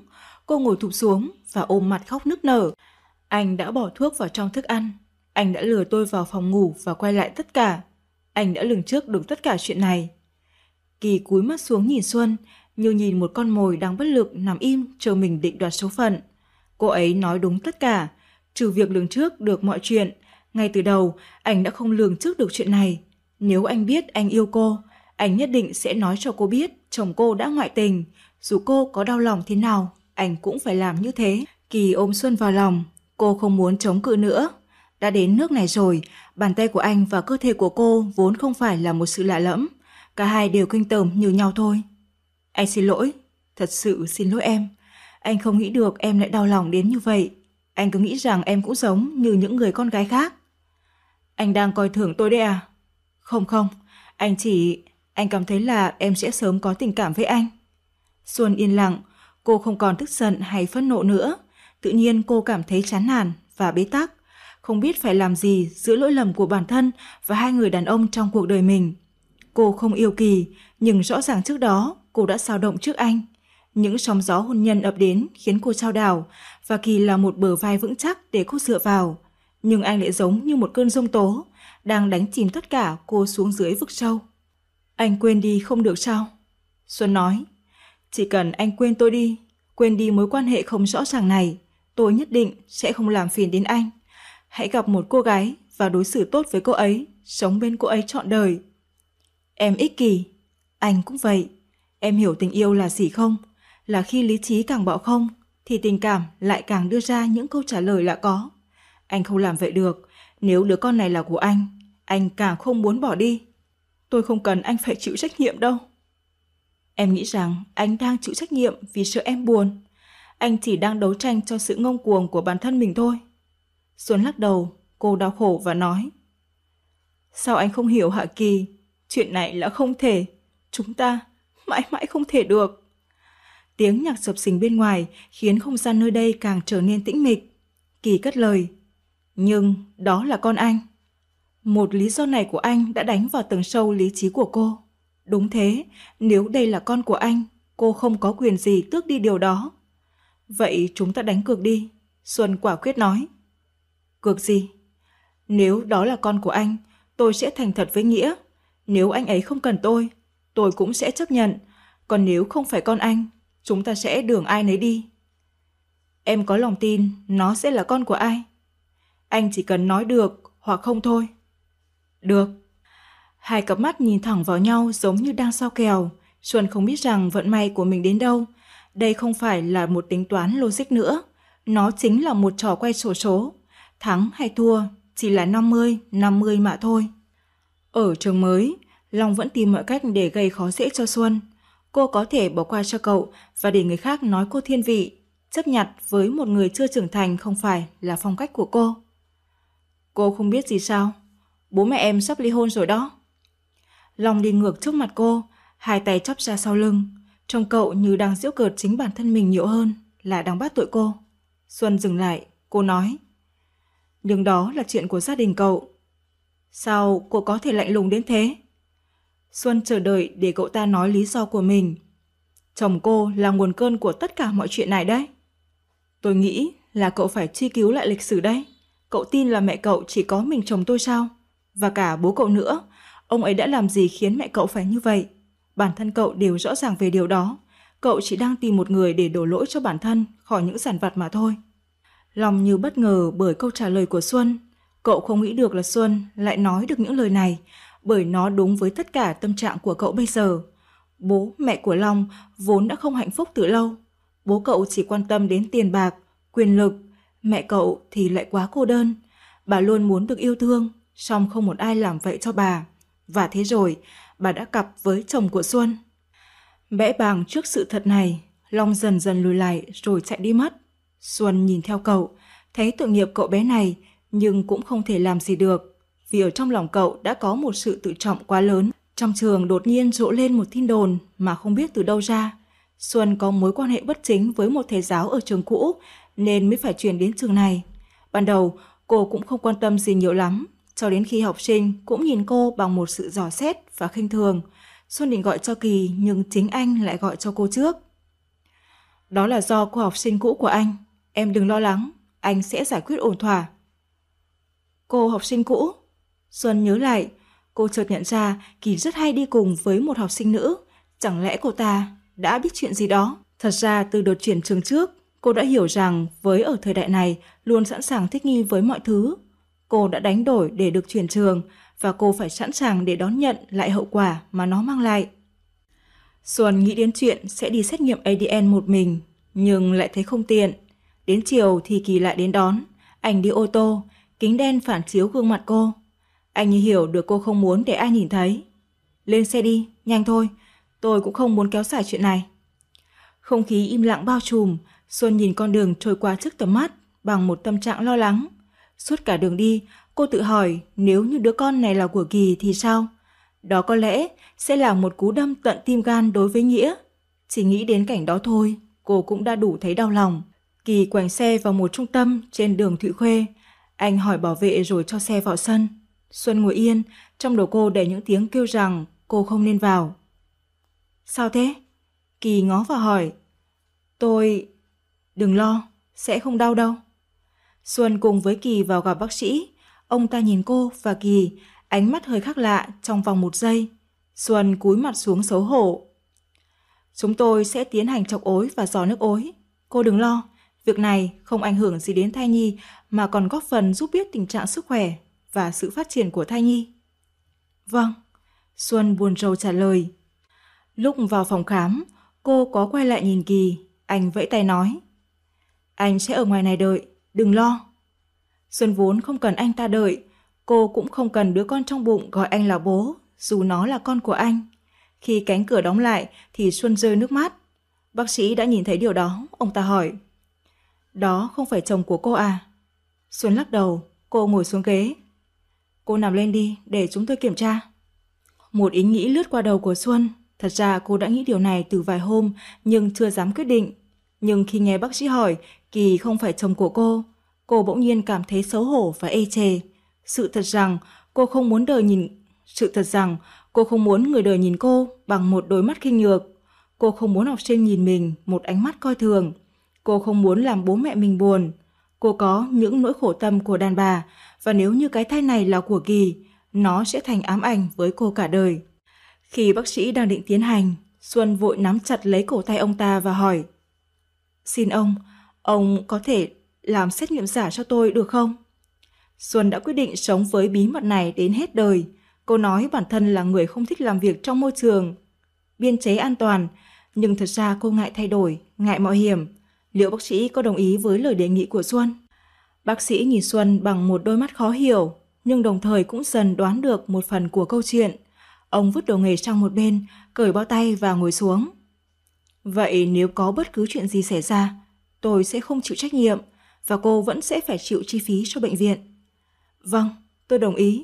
Cô ngồi thụp xuống và ôm mặt khóc nức nở. Anh đã bỏ thuốc vào trong thức ăn. Anh đã lừa tôi vào phòng ngủ và quay lại tất cả. Anh đã lường trước được tất cả chuyện này. Kỳ cúi mắt xuống nhìn Xuân, như nhìn một con mồi đang bất lực nằm im chờ mình định đoạt số phận. Cô ấy nói đúng tất cả, trừ việc lường trước được mọi chuyện. Ngay từ đầu, anh đã không lường trước được chuyện này. Nếu anh biết anh yêu cô, anh nhất định sẽ nói cho cô biết chồng cô đã ngoại tình. Dù cô có đau lòng thế nào, anh cũng phải làm như thế. Kỳ ôm Xuân vào lòng, cô không muốn chống cự nữa. Đã đến nước này rồi, bàn tay của anh và cơ thể của cô vốn không phải là một sự lạ lẫm. Cả hai đều kinh tởm như nhau thôi. Anh xin lỗi, thật sự xin lỗi em. Anh không nghĩ được em lại đau lòng đến như vậy. Anh cứ nghĩ rằng em cũng giống như những người con gái khác. Anh đang coi thường tôi đấy à? Không không, anh chỉ... Anh cảm thấy là em sẽ sớm có tình cảm với anh. Xuân yên lặng, cô không còn tức giận hay phẫn nộ nữa. Tự nhiên cô cảm thấy chán nản và bế tắc, không biết phải làm gì giữa lỗi lầm của bản thân và hai người đàn ông trong cuộc đời mình. Cô không yêu Kỳ, nhưng rõ ràng trước đó cô đã xao động trước anh. Những sóng gió hôn nhân ập đến khiến cô chao đảo, và Kỳ là một bờ vai vững chắc để cô dựa vào. Nhưng anh lại giống như một cơn giông tố, đang đánh chìm tất cả cô xuống dưới vực sâu. Anh quên đi không được sao? Xuân nói, chỉ cần anh quên tôi đi, quên đi mối quan hệ không rõ ràng này, tôi nhất định sẽ không làm phiền đến anh. Hãy gặp một cô gái và đối xử tốt với cô ấy, sống bên cô ấy trọn đời. Em ích kỷ, anh cũng vậy. Em hiểu tình yêu là gì không? Là khi lý trí càng bỏ không, thì tình cảm lại càng đưa ra những câu trả lời lạ có. Anh không làm vậy được. Nếu đứa con này là của anh, anh càng không muốn bỏ đi. Tôi không cần anh phải chịu trách nhiệm đâu. Em nghĩ rằng anh đang chịu trách nhiệm vì sợ em buồn. Anh chỉ đang đấu tranh cho sự ngông cuồng của bản thân mình thôi. Xuân lắc đầu, cô đau khổ và nói, sao anh không hiểu hả Kỳ? Chuyện này là không thể. Chúng ta mãi mãi không thể được. Tiếng nhạc sập sình bên ngoài khiến không gian nơi đây càng trở nên tĩnh mịch. Kỳ cất lời, nhưng đó là con anh. Một lý do này của anh đã đánh vào tầng sâu lý trí của cô. Đúng thế, nếu đây là con của anh, cô không có quyền gì tước đi điều đó. Vậy chúng ta đánh cược đi, Xuân quả quyết nói. Cược gì? Nếu đó là con của anh, tôi sẽ thành thật với Nghĩa. Nếu anh ấy không cần tôi, tôi cũng sẽ chấp nhận. Còn nếu không phải con anh, chúng ta sẽ đường ai nấy đi. Em có lòng tin nó sẽ là con của ai? Anh chỉ cần nói được hoặc không thôi. Được. Hai cặp mắt nhìn thẳng vào nhau giống như đang sao kèo. Xuân không biết rằng vận may của mình đến đâu. Đây không phải là một tính toán logic nữa. Nó chính là một trò quay sổ số. Thắng hay thua chỉ là năm mươi năm mươi mà thôi. Ở trường mới, Long vẫn tìm mọi cách để gây khó dễ cho Xuân. Cô có thể bỏ qua cho cậu và để người khác nói cô thiên vị. Chấp nhặt với một người chưa trưởng thành không phải là phong cách của cô. Cô không biết gì sao? Bố mẹ em sắp ly hôn rồi đó. Long đi ngược trước mặt cô, hai tay chắp ra sau lưng. Trông cậu như đang giễu cợt chính bản thân mình nhiều hơn là đang bắt tội cô. Xuân dừng lại, cô nói, nhưng đó là chuyện của gia đình cậu. Sao cô có thể lạnh lùng đến thế? Xuân chờ đợi để cậu ta nói lý do của mình. Chồng cô là nguồn cơn của tất cả mọi chuyện này đấy. Tôi nghĩ là cậu phải truy cứu lại lịch sử đấy. Cậu tin là mẹ cậu chỉ có mình chồng tôi sao? Và cả bố cậu nữa. Ông ấy đã làm gì khiến mẹ cậu phải như vậy? Bản thân cậu đều rõ ràng về điều đó. Cậu chỉ đang tìm một người để đổ lỗi cho bản thân khỏi những giản vặt mà thôi. Lòng như bất ngờ bởi câu trả lời của Xuân. Cậu không nghĩ được là Xuân lại nói được những lời này, bởi nó đúng với tất cả tâm trạng của cậu bây giờ. Bố mẹ của Long vốn đã không hạnh phúc từ lâu. Bố cậu chỉ quan tâm đến tiền bạc, quyền lực. Mẹ cậu thì lại quá cô đơn. Bà luôn muốn được yêu thương, song không một ai làm vậy cho bà. Và thế rồi, bà đã cặp với chồng của Xuân. Bẽ bàng trước sự thật này, Long dần dần lùi lại rồi chạy đi mất. Xuân nhìn theo cậu, thấy tội nghiệp cậu bé này, nhưng cũng không thể làm gì được. Vì ở trong lòng cậu đã có một sự tự trọng quá lớn. Trong trường đột nhiên rộ lên một tin đồn mà không biết từ đâu ra. Xuân có mối quan hệ bất chính với một thầy giáo ở trường cũ nên mới phải chuyển đến trường này. Ban đầu cô cũng không quan tâm gì nhiều lắm, cho đến khi học sinh cũng nhìn cô bằng một sự dò xét và khinh thường. Xuân định gọi cho Kỳ nhưng chính anh lại gọi cho cô trước. Đó là do cô học sinh cũ của anh. Em đừng lo lắng, anh sẽ giải quyết ổn thỏa. Cô học sinh cũ? Xuân nhớ lại, cô chợt nhận ra Kỳ rất hay đi cùng với một học sinh nữ. Chẳng lẽ cô ta đã biết chuyện gì đó? Thật ra từ đợt chuyển trường trước, cô đã hiểu rằng với ở thời đại này luôn sẵn sàng thích nghi với mọi thứ. Cô đã đánh đổi để được chuyển trường và cô phải sẵn sàng để đón nhận lại hậu quả mà nó mang lại. Xuân nghĩ đến chuyện sẽ đi xét nghiệm a đê en một mình, nhưng lại thấy không tiện. Đến chiều thì Kỳ lại đến đón. Anh đi ô tô, kính đen phản chiếu gương mặt cô. Anh như hiểu được cô không muốn để ai nhìn thấy. Lên xe đi, nhanh thôi, tôi cũng không muốn kéo dài chuyện này. Không khí im lặng bao trùm, Xuân nhìn con đường trôi qua trước tầm mắt bằng một tâm trạng lo lắng. Suốt cả đường đi, cô tự hỏi nếu như đứa con này là của Kỳ thì sao? Đó có lẽ sẽ là một cú đâm tận tim gan đối với Nghĩa. Chỉ nghĩ đến cảnh đó thôi, cô cũng đã đủ thấy đau lòng. Kỳ quành xe vào một trung tâm trên đường Thụy Khuê. Anh hỏi bảo vệ rồi cho xe vào sân. Xuân ngồi yên, trong đầu cô đầy những tiếng kêu rằng cô không nên vào. Sao thế? Kỳ ngó vào hỏi. Tôi... Đừng lo, sẽ không đau đâu. Xuân cùng với Kỳ vào gặp bác sĩ. Ông ta nhìn cô và Kỳ, ánh mắt hơi khác lạ trong vòng một giây. Xuân cúi mặt xuống xấu hổ. Chúng tôi sẽ tiến hành chọc ối và dò nước ối. Cô đừng lo, việc này không ảnh hưởng gì đến thai nhi mà còn góp phần giúp biết tình trạng sức khỏe và sự phát triển của thai nhi. Vâng, Xuân buồn rầu trả lời. Lúc vào phòng khám, cô có quay lại nhìn Kỳ, anh vẫy tay nói. Anh sẽ ở ngoài này đợi, đừng lo. Xuân vốn không cần anh ta đợi, cô cũng không cần đứa con trong bụng gọi anh là bố, dù nó là con của anh. Khi cánh cửa đóng lại thì Xuân rơi nước mắt. Bác sĩ đã nhìn thấy điều đó, ông ta hỏi. Đó không phải chồng của cô à? Xuân lắc đầu, cô ngồi xuống ghế. Cô nằm lên đi, để chúng tôi kiểm tra. Một ý nghĩ lướt qua đầu của Xuân. Thật ra cô đã nghĩ điều này từ vài hôm, nhưng chưa dám quyết định. Nhưng khi nghe bác sĩ hỏi Kỳ không phải chồng của cô, cô bỗng nhiên cảm thấy xấu hổ và ê chề. Sự thật rằng cô không muốn đời nhìn... Sự thật rằng cô không muốn người đời nhìn cô bằng một đôi mắt khinh nhược. Cô không muốn học sinh nhìn mình một ánh mắt coi thường. Cô không muốn làm bố mẹ mình buồn. Cô có những nỗi khổ tâm của đàn bà, và nếu như cái thai này là của Kỳ, nó sẽ thành ám ảnh với cô cả đời. Khi bác sĩ đang định tiến hành, Xuân vội nắm chặt lấy cổ tay ông ta và hỏi. Xin ông, ông có thể làm xét nghiệm giả cho tôi được không? Xuân đã quyết định sống với bí mật này đến hết đời. Cô nói bản thân là người không thích làm việc trong môi trường biên chế an toàn, nhưng thật ra cô ngại thay đổi, ngại mạo hiểm. Liệu bác sĩ có đồng ý với lời đề nghị của Xuân? Bác sĩ nhìn Xuân bằng một đôi mắt khó hiểu, nhưng đồng thời cũng dần đoán được một phần của câu chuyện. Ông vứt đồ nghề sang một bên, cởi bao tay và ngồi xuống. Vậy nếu có bất cứ chuyện gì xảy ra, tôi sẽ không chịu trách nhiệm, và cô vẫn sẽ phải chịu chi phí cho bệnh viện. Vâng, tôi đồng ý.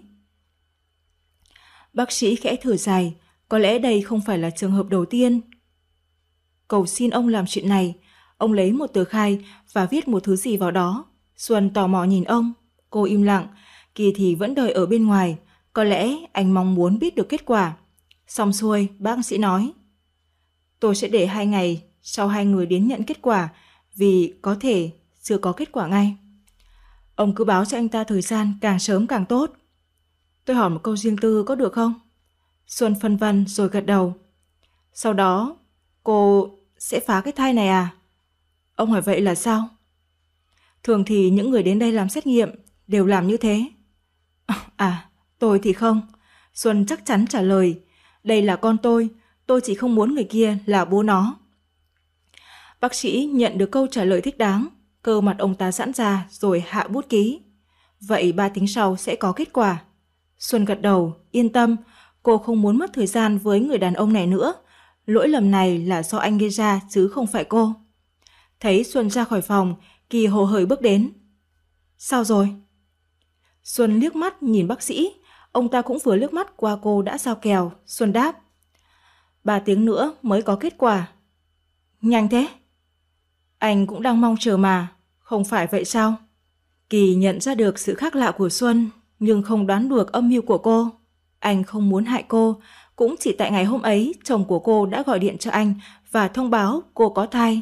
Bác sĩ khẽ thở dài, có lẽ đây không phải là trường hợp đầu tiên. Cầu xin ông làm chuyện này. Ông lấy một tờ khai và viết một thứ gì vào đó. Xuân tò mò nhìn ông. Cô im lặng. Kỳ thì vẫn đợi ở bên ngoài. Có lẽ anh mong muốn biết được kết quả. Xong xuôi, bác sĩ nói. Tôi sẽ để hai ngày sau hai người đến nhận kết quả, vì có thể chưa có kết quả ngay. Ông cứ báo cho anh ta thời gian càng sớm càng tốt. Tôi hỏi một câu riêng tư có được không? Xuân phân vân rồi gật đầu. Sau đó, cô sẽ phá cái thai này à? Ông hỏi vậy là sao? Thường thì những người đến đây làm xét nghiệm đều làm như thế. À, tôi thì không. Xuân chắc chắn trả lời. Đây là con tôi, tôi chỉ không muốn người kia là bố nó. Bác sĩ nhận được câu trả lời thích đáng. Cơ mặt ông ta giãn ra rồi hạ bút ký. Vậy ba tiếng sau sẽ có kết quả. Xuân gật đầu, yên tâm. Cô không muốn mất thời gian với người đàn ông này nữa. Lỗi lầm này là do anh gây ra chứ không phải cô. Thấy Xuân ra khỏi phòng, Kỳ hồ hởi bước đến. Sao rồi? Xuân liếc mắt nhìn bác sĩ. Ông ta cũng vừa liếc mắt qua cô đã giao kèo. Xuân đáp. Ba tiếng nữa mới có kết quả. Nhanh thế? Anh cũng đang mong chờ mà. Không phải vậy sao? Kỳ nhận ra được sự khác lạ của Xuân, nhưng không đoán được âm mưu của cô. Anh không muốn hại cô. Cũng chỉ tại ngày hôm ấy, chồng của cô đã gọi điện cho anh và thông báo cô có thai.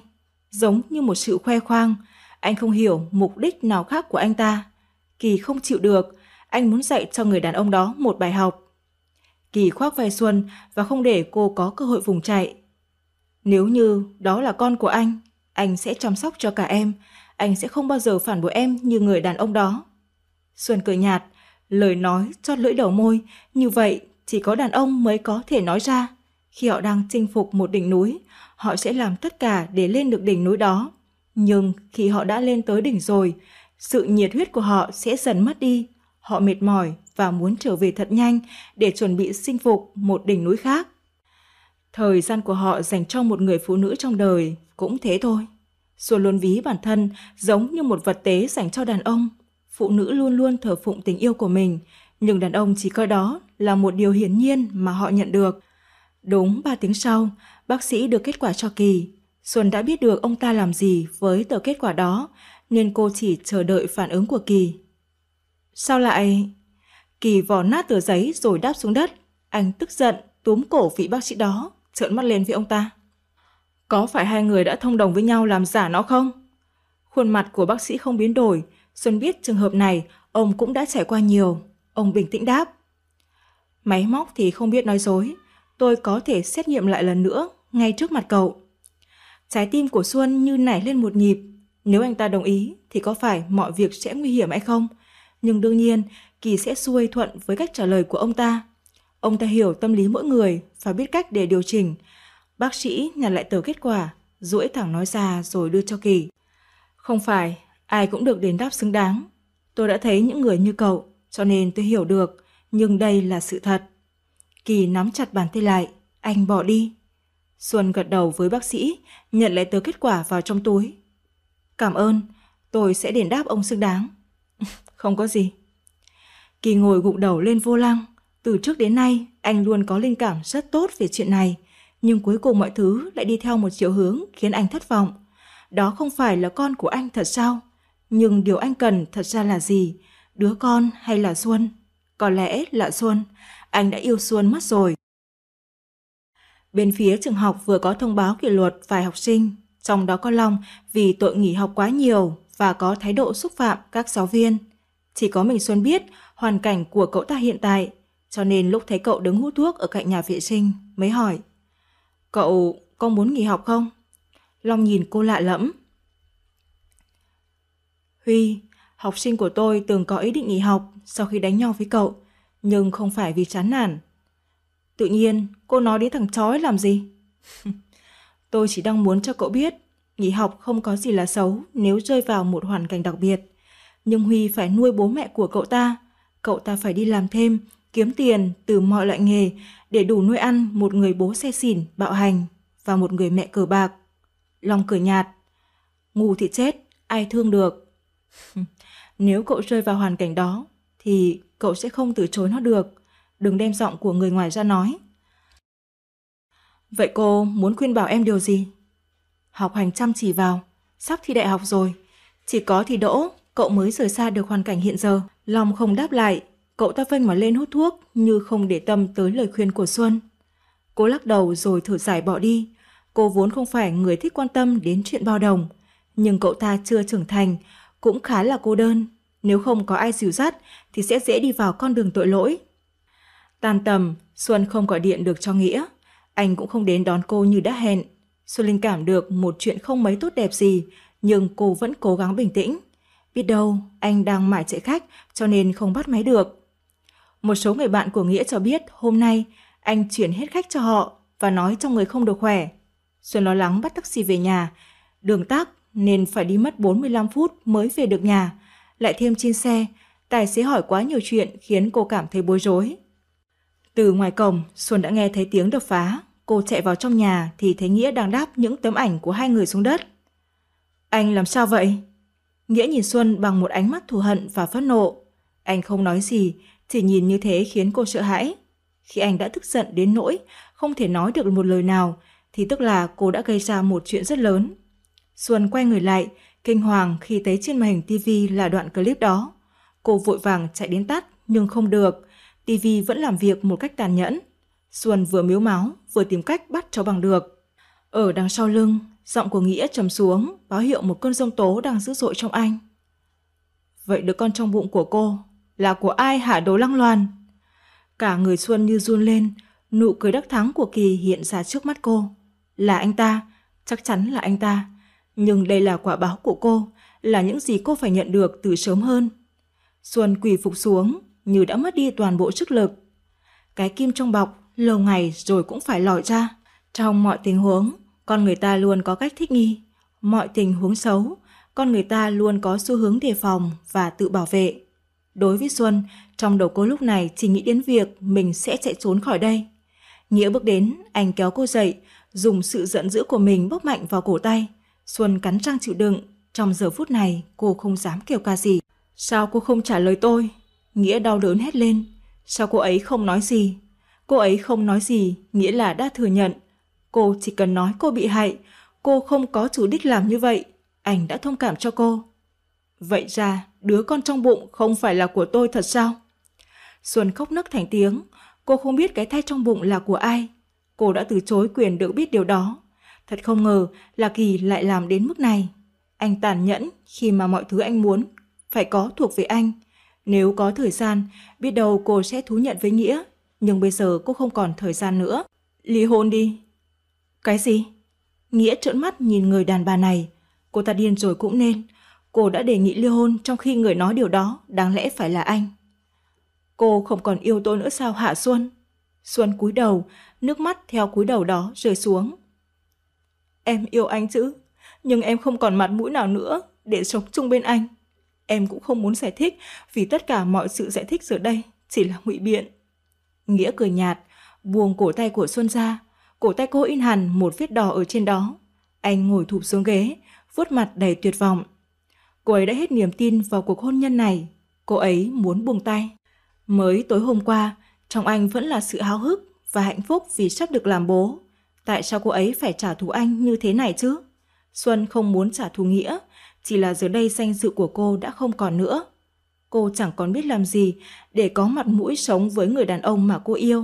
giống như một sự khoe khoang. Anh không hiểu mục đích nào khác của anh ta. Kỳ không chịu được, anh muốn dạy cho người đàn ông đó một bài học. Kỳ khoác vai Xuân và không để cô có cơ hội vùng chạy. Nếu như đó là con của anh, anh sẽ chăm sóc cho cả em. Anh sẽ không bao giờ phản bội em như người đàn ông đó. Xuân cười nhạt, lời nói chót lưỡi đầu môi. Như vậy chỉ có đàn ông mới có thể nói ra. Khi họ đang chinh phục một đỉnh núi, họ sẽ làm tất cả để lên được đỉnh núi đó. Nhưng khi họ đã lên tới đỉnh rồi, sự nhiệt huyết của họ sẽ dần mất đi. Họ mệt mỏi và muốn trở về thật nhanh để chuẩn bị chinh phục một đỉnh núi khác. Thời gian của họ dành cho một người phụ nữ trong đời cũng thế thôi. Xuân luôn ví bản thân giống như một vật tế dành cho đàn ông. Phụ nữ luôn luôn thờ phụng tình yêu của mình, nhưng đàn ông chỉ coi đó là một điều hiển nhiên mà họ nhận được. Đúng ba tiếng sau, bác sĩ đưa kết quả cho Kỳ. Xuân đã biết được ông ta làm gì với tờ kết quả đó, nên cô chỉ chờ đợi phản ứng của Kỳ. Sao lại... Kỳ vò nát tờ giấy rồi đáp xuống đất. Anh tức giận túm cổ vị bác sĩ đó, trợn mắt lên với ông ta. Có phải hai người đã thông đồng với nhau làm giả nó không? Khuôn mặt của bác sĩ không biến đổi. Xuân biết trường hợp này ông cũng đã trải qua nhiều. Ông bình tĩnh đáp. Máy móc thì không biết nói dối. Tôi có thể xét nghiệm lại lần nữa ngay trước mặt cậu. Trái tim của Xuân như nảy lên một nhịp. Nếu anh ta đồng ý thì có phải mọi việc sẽ nguy hiểm hay không? Nhưng đương nhiên Kỳ sẽ xuôi thuận với cách trả lời của ông ta. Ông ta hiểu tâm lý mỗi người và biết cách để điều chỉnh. Bác sĩ nhặt lại tờ kết quả, duỗi thẳng nói ra rồi đưa cho Kỳ. Không phải ai cũng được đền đáp xứng đáng. Tôi đã thấy những người như cậu, cho nên tôi hiểu được, nhưng đây là sự thật. Kỳ nắm chặt bàn tay lại, anh bỏ đi. Xuân gật đầu với bác sĩ, nhận lại tờ kết quả vào trong túi. Cảm ơn, tôi sẽ đền đáp ông xứng đáng. Không có gì. Kỳ ngồi gục đầu lên vô lăng. Từ trước đến nay, anh luôn có linh cảm rất tốt về chuyện này, nhưng cuối cùng mọi thứ lại đi theo một chiều hướng khiến anh thất vọng. Đó không phải là con của anh thật sao? Nhưng điều anh cần thật ra là gì? Đứa con hay là Xuân? Có lẽ là Xuân. Anh đã yêu Xuân mất rồi. Bên phía trường học vừa có thông báo kỷ luật vài học sinh, trong đó có Long vì tội nghỉ học quá nhiều và có thái độ xúc phạm các giáo viên. Chỉ có mình Xuân biết hoàn cảnh của cậu ta hiện tại, cho nên lúc thấy cậu đứng hút thuốc ở cạnh nhà vệ sinh mới hỏi. Cậu có muốn nghỉ học không? Long nhìn cô lạ lẫm. Huy, học sinh của tôi từng có ý định nghỉ học sau khi đánh nhau với cậu, nhưng không phải vì chán nản. Tự nhiên cô nói đến thằng chó ấy làm gì? Tôi chỉ đang muốn cho cậu biết nghỉ học không có gì là xấu nếu rơi vào một hoàn cảnh đặc biệt. Nhưng Huy phải nuôi bố mẹ của cậu ta. Cậu ta phải đi làm thêm, kiếm tiền từ mọi loại nghề để đủ nuôi ăn một người bố say xỉn, bạo hành và một người mẹ cờ bạc. Long cười nhạt. Ngu thì chết, ai thương được. Nếu cậu rơi vào hoàn cảnh đó thì cậu sẽ không từ chối nó được. Đừng đem giọng của người ngoài ra nói. Vậy cô muốn khuyên bảo em điều gì? Học hành chăm chỉ vào, sắp thi đại học rồi. Chỉ có thi đỗ, cậu mới rời xa được hoàn cảnh hiện giờ. Long không đáp lại, cậu ta vênh mà lên hút thuốc như không để tâm tới lời khuyên của Xuân. Cô lắc đầu rồi thở dài bỏ đi. Cô vốn không phải người thích quan tâm đến chuyện bao đồng, nhưng cậu ta chưa trưởng thành, cũng khá là cô đơn. Nếu không có ai dìu dắt thì sẽ dễ đi vào con đường tội lỗi. Tan tầm, Xuân không gọi điện được cho Nghĩa. Anh cũng không đến đón cô như đã hẹn. Xuân linh cảm được một chuyện không mấy tốt đẹp gì, nhưng cô vẫn cố gắng bình tĩnh. Biết đâu anh đang mải chạy khách cho nên không bắt máy được. Một số người bạn của Nghĩa cho biết hôm nay anh chuyển hết khách cho họ và nói trong người không được khỏe. Xuân lo lắng bắt taxi về nhà. Đường tắc nên phải đi mất bốn mươi lăm phút mới về được nhà. Lại thêm trên xe, tài xế hỏi quá nhiều chuyện khiến cô cảm thấy bối rối. Từ ngoài cổng, Xuân đã nghe thấy tiếng đập phá. Cô chạy vào trong nhà thì thấy Nghĩa đang đáp những tấm ảnh của hai người xuống đất. Anh làm sao vậy? Nghĩa nhìn Xuân bằng một ánh mắt thù hận và phẫn nộ. Anh không nói gì, chỉ nhìn như thế khiến cô sợ hãi. Khi anh đã tức giận đến nỗi không thể nói được một lời nào, thì tức là cô đã gây ra một chuyện rất lớn. Xuân quay người lại, kinh hoàng khi thấy trên màn hình tivi là đoạn clip đó. Cô vội vàng chạy đến tắt, nhưng không được. tivi vẫn làm việc một cách tàn nhẫn. Xuân vừa mếu máo, vừa tìm cách bắt cho bằng được. Ở đằng sau lưng, giọng của Nghĩa trầm xuống, báo hiệu một cơn giông tố đang dữ dội trong anh. Vậy đứa con trong bụng của cô là của ai hả Đỗ Lăng Loan? Cả người Xuân như run lên, nụ cười đắc thắng của Kỳ hiện ra trước mắt cô. Là anh ta, chắc chắn là anh ta. Nhưng đây là quả báo của cô, là những gì cô phải nhận được từ sớm hơn. Xuân quỳ phục xuống, như đã mất đi toàn bộ sức lực. Cái kim trong bọc, lâu ngày rồi cũng phải lòi ra. Trong mọi tình huống, con người ta luôn có cách thích nghi. Mọi tình huống xấu, con người ta luôn có xu hướng đề phòng và tự bảo vệ. Đối với Xuân, trong đầu cô lúc này chỉ nghĩ đến việc mình sẽ chạy trốn khỏi đây. Nghĩa bước đến, anh kéo cô dậy, dùng sự giận dữ của mình bóp mạnh vào cổ tay. Xuân cắn răng chịu đựng, trong giờ phút này cô không dám kêu ca gì. Sao cô không trả lời tôi? Nghĩa đau đớn hét lên. Sao cô ấy không nói gì? Cô ấy không nói gì, nghĩa là đã thừa nhận. Cô chỉ cần nói cô bị hại, cô không có chủ đích làm như vậy. Anh đã thông cảm cho cô. Vậy ra, đứa con trong bụng không phải là của tôi thật sao? Xuân khóc nấc thành tiếng. Cô không biết cái thai trong bụng là của ai. Cô đã từ chối quyền được biết điều đó. Thật không ngờ là Kỳ lại làm đến mức này. Anh tàn nhẫn khi mà mọi thứ anh muốn phải có thuộc về anh. Nếu có thời gian, biết đâu cô sẽ thú nhận với Nghĩa. Nhưng bây giờ cô không còn thời gian nữa. Ly hôn đi. Cái gì? Nghĩa trợn mắt nhìn người đàn bà này. Cô ta điên rồi cũng nên. Cô đã đề nghị ly hôn trong khi người nói điều đó đáng lẽ phải là anh. Cô không còn yêu tôi nữa sao hả Xuân? Xuân cúi đầu, nước mắt theo cúi đầu đó rơi xuống. Em yêu anh chứ, nhưng em không còn mặt mũi nào nữa để sống chung bên anh. Em cũng không muốn giải thích, vì tất cả mọi sự giải thích giờ đây chỉ là ngụy biện. Nghĩa cười nhạt, buông cổ tay của Xuân ra. Cổ tay cô in hẳn một vết đỏ ở trên đó. Anh ngồi thụp xuống ghế, vuốt mặt đầy tuyệt vọng. Cô ấy đã hết niềm tin vào cuộc hôn nhân này. Cô ấy muốn buông tay. Mới tối hôm qua, trong anh vẫn là sự háo hức và hạnh phúc vì sắp được làm bố. Tại sao cô ấy phải trả thù anh như thế này chứ? Xuân không muốn trả thù Nghĩa, chỉ là giờ đây danh dự của cô đã không còn nữa. Cô chẳng còn biết làm gì để có mặt mũi sống với người đàn ông mà cô yêu.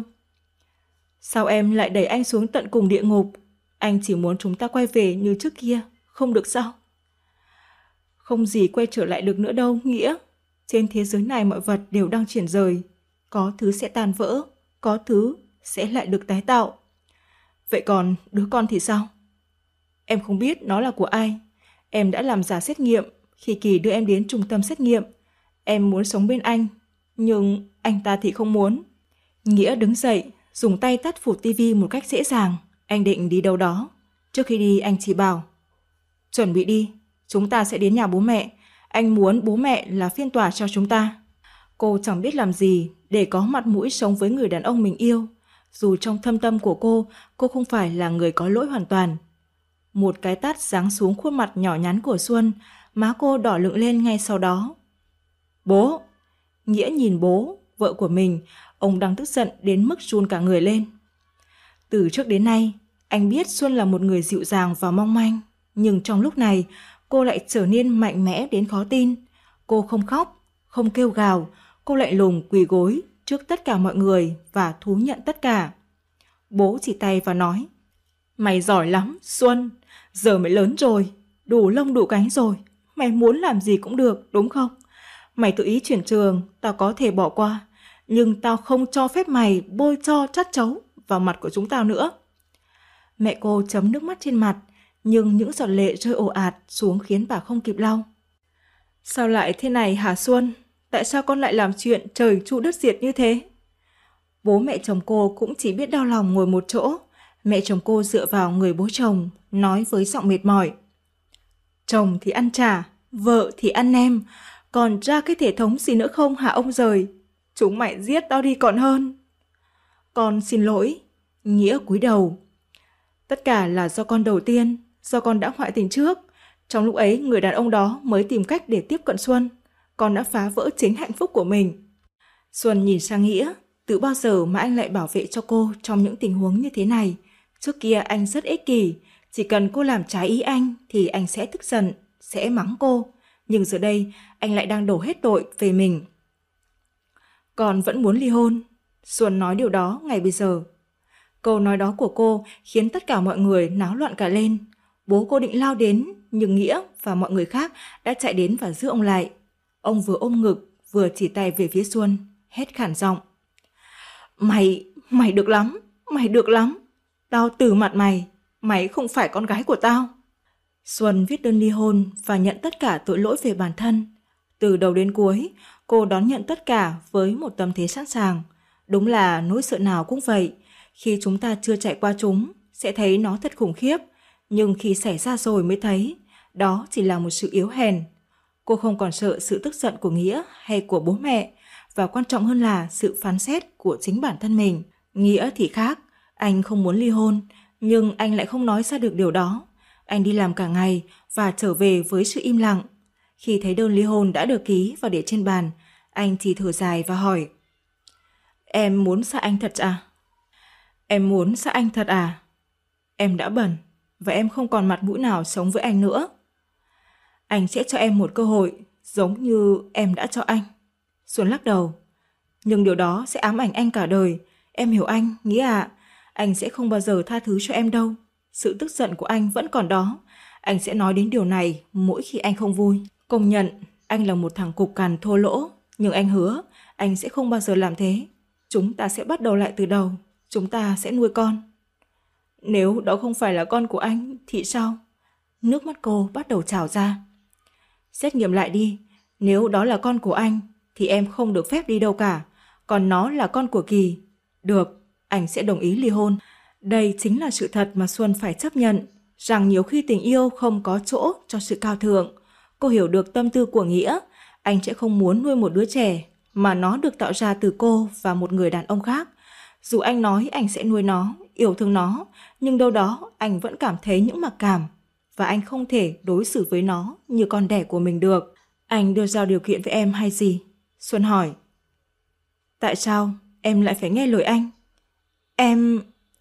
Sao em lại đẩy anh xuống tận cùng địa ngục? Anh chỉ muốn chúng ta quay về như trước kia, không được sao? Không gì quay trở lại được nữa đâu, Nghĩa. Trên thế giới này mọi vật đều đang chuyển rời. Có thứ sẽ tan vỡ, có thứ sẽ lại được tái tạo. Vậy còn đứa con thì sao? Em không biết nó là của ai. Em đã làm giả xét nghiệm khi Kỳ đưa em đến trung tâm xét nghiệm. Em muốn sống bên anh, nhưng anh ta thì không muốn. Nghĩa đứng dậy, dùng tay tắt phụt tivi một cách dễ dàng. Anh định đi đâu đó. Trước khi đi anh chỉ bảo, chuẩn bị đi, chúng ta sẽ đến nhà bố mẹ. Anh muốn bố mẹ là phiên tòa cho chúng ta. Cô chẳng biết làm gì để có mặt mũi sống với người đàn ông mình yêu. Dù trong thâm tâm của cô, cô không phải là người có lỗi hoàn toàn. Một cái tát giáng xuống khuôn mặt nhỏ nhắn của Xuân, má cô đỏ lựng lên ngay sau đó. Bố! Nghĩa nhìn bố, vợ của mình, ông đang tức giận đến mức run cả người lên. Từ trước đến nay, anh biết Xuân là một người dịu dàng và mong manh, nhưng trong lúc này, cô lại trở nên mạnh mẽ đến khó tin. Cô không khóc, không kêu gào, cô lạnh lùng quỳ gối trước tất cả mọi người và thú nhận tất cả. Bố chỉ tay và nói, mày giỏi lắm, Xuân, giờ mày lớn rồi, đủ lông đủ cánh rồi, mày muốn làm gì cũng được, đúng không? Mày tự ý chuyển trường, tao có thể bỏ qua, nhưng tao không cho phép mày bôi tro trát trấu vào mặt của chúng tao nữa. Mẹ cô chấm nước mắt trên mặt, nhưng những giọt lệ rơi ồ ạt xuống khiến bà không kịp lau. Sao lại thế này hả Xuân? Tại sao con lại làm chuyện trời tru đất diệt như thế? Bố mẹ chồng cô cũng chỉ biết đau lòng ngồi một chỗ. Mẹ chồng cô dựa vào người bố chồng, nói với giọng mệt mỏi. Chồng thì ăn chả, vợ thì ăn nem, còn ra cái thể thống gì nữa không hả ông rời? Chúng mày giết tao đi còn hơn. Con xin lỗi. Nghĩa cúi đầu. Tất cả là do con đầu tiên, do con đã ngoại tình trước. Trong lúc ấy người đàn ông đó mới tìm cách để tiếp cận Xuân. Con đã phá vỡ chính hạnh phúc của mình. Xuân nhìn sang Nghĩa. Từ bao giờ mà anh lại bảo vệ cho cô trong những tình huống như thế này? Trước kia anh rất ích kỷ. Chỉ cần cô làm trái ý anh thì anh sẽ tức giận, sẽ mắng cô. Nhưng giờ đây anh lại đang đổ hết tội về mình. Con vẫn muốn ly hôn. Xuân nói điều đó ngay bây giờ. Câu nói đó của cô khiến tất cả mọi người náo loạn cả lên. Bố cô định lao đến, nhưng Nghĩa và mọi người khác đã chạy đến và giữ ông lại. Ông vừa ôm ngực, vừa chỉ tay về phía Xuân, hét khản giọng. Mày, mày được lắm, mày được lắm. Tao từ mặt mày, mày không phải con gái của tao. Xuân viết đơn ly hôn và nhận tất cả tội lỗi về bản thân. Từ đầu đến cuối, cô đón nhận tất cả với một tâm thế sẵn sàng. Đúng là nỗi sợ nào cũng vậy. Khi chúng ta chưa chạy qua chúng, sẽ thấy nó thật khủng khiếp. Nhưng khi xảy ra rồi mới thấy, đó chỉ là một sự yếu hèn. Cô không còn sợ sự tức giận của Nghĩa hay của bố mẹ, và quan trọng hơn là sự phán xét của chính bản thân mình. Nghĩa thì khác, anh không muốn ly hôn, nhưng anh lại không nói ra được điều đó. Anh đi làm cả ngày và trở về với sự im lặng. Khi thấy đơn ly hôn đã được ký và để trên bàn, anh chỉ thở dài và hỏi. Em muốn xa anh thật à? Em muốn xa anh thật à? Em đã bận và em không còn mặt mũi nào sống với anh nữa. Anh sẽ cho em một cơ hội giống như em đã cho anh. Xuân lắc đầu. Nhưng điều đó sẽ ám ảnh anh cả đời. Em hiểu anh, Nghĩa ạ. Anh sẽ không bao giờ tha thứ cho em đâu. Sự tức giận của anh vẫn còn đó. Anh sẽ nói đến điều này mỗi khi anh không vui. Công nhận, anh là một thằng cục cằn thô lỗ. Nhưng anh hứa, anh sẽ không bao giờ làm thế. Chúng ta sẽ bắt đầu lại từ đầu. Chúng ta sẽ nuôi con. Nếu đó không phải là con của anh thì sao? Nước mắt cô bắt đầu trào ra. Xét nghiệm lại đi. Nếu đó là con của anh thì em không được phép đi đâu cả. Còn nó là con của Kỳ. Được, anh sẽ đồng ý ly hôn. Đây chính là sự thật mà Xuân phải chấp nhận, rằng nhiều khi tình yêu không có chỗ cho sự cao thượng. Cô hiểu được tâm tư của Nghĩa. Anh sẽ không muốn nuôi một đứa trẻ mà nó được tạo ra từ cô và một người đàn ông khác. Dù anh nói anh sẽ nuôi nó, yêu thương nó, nhưng đâu đó anh vẫn cảm thấy những mặc cảm. Và anh không thể đối xử với nó như con đẻ của mình được. Anh đưa ra điều kiện với em hay gì? Xuân hỏi. Tại sao em lại phải nghe lời anh? Em...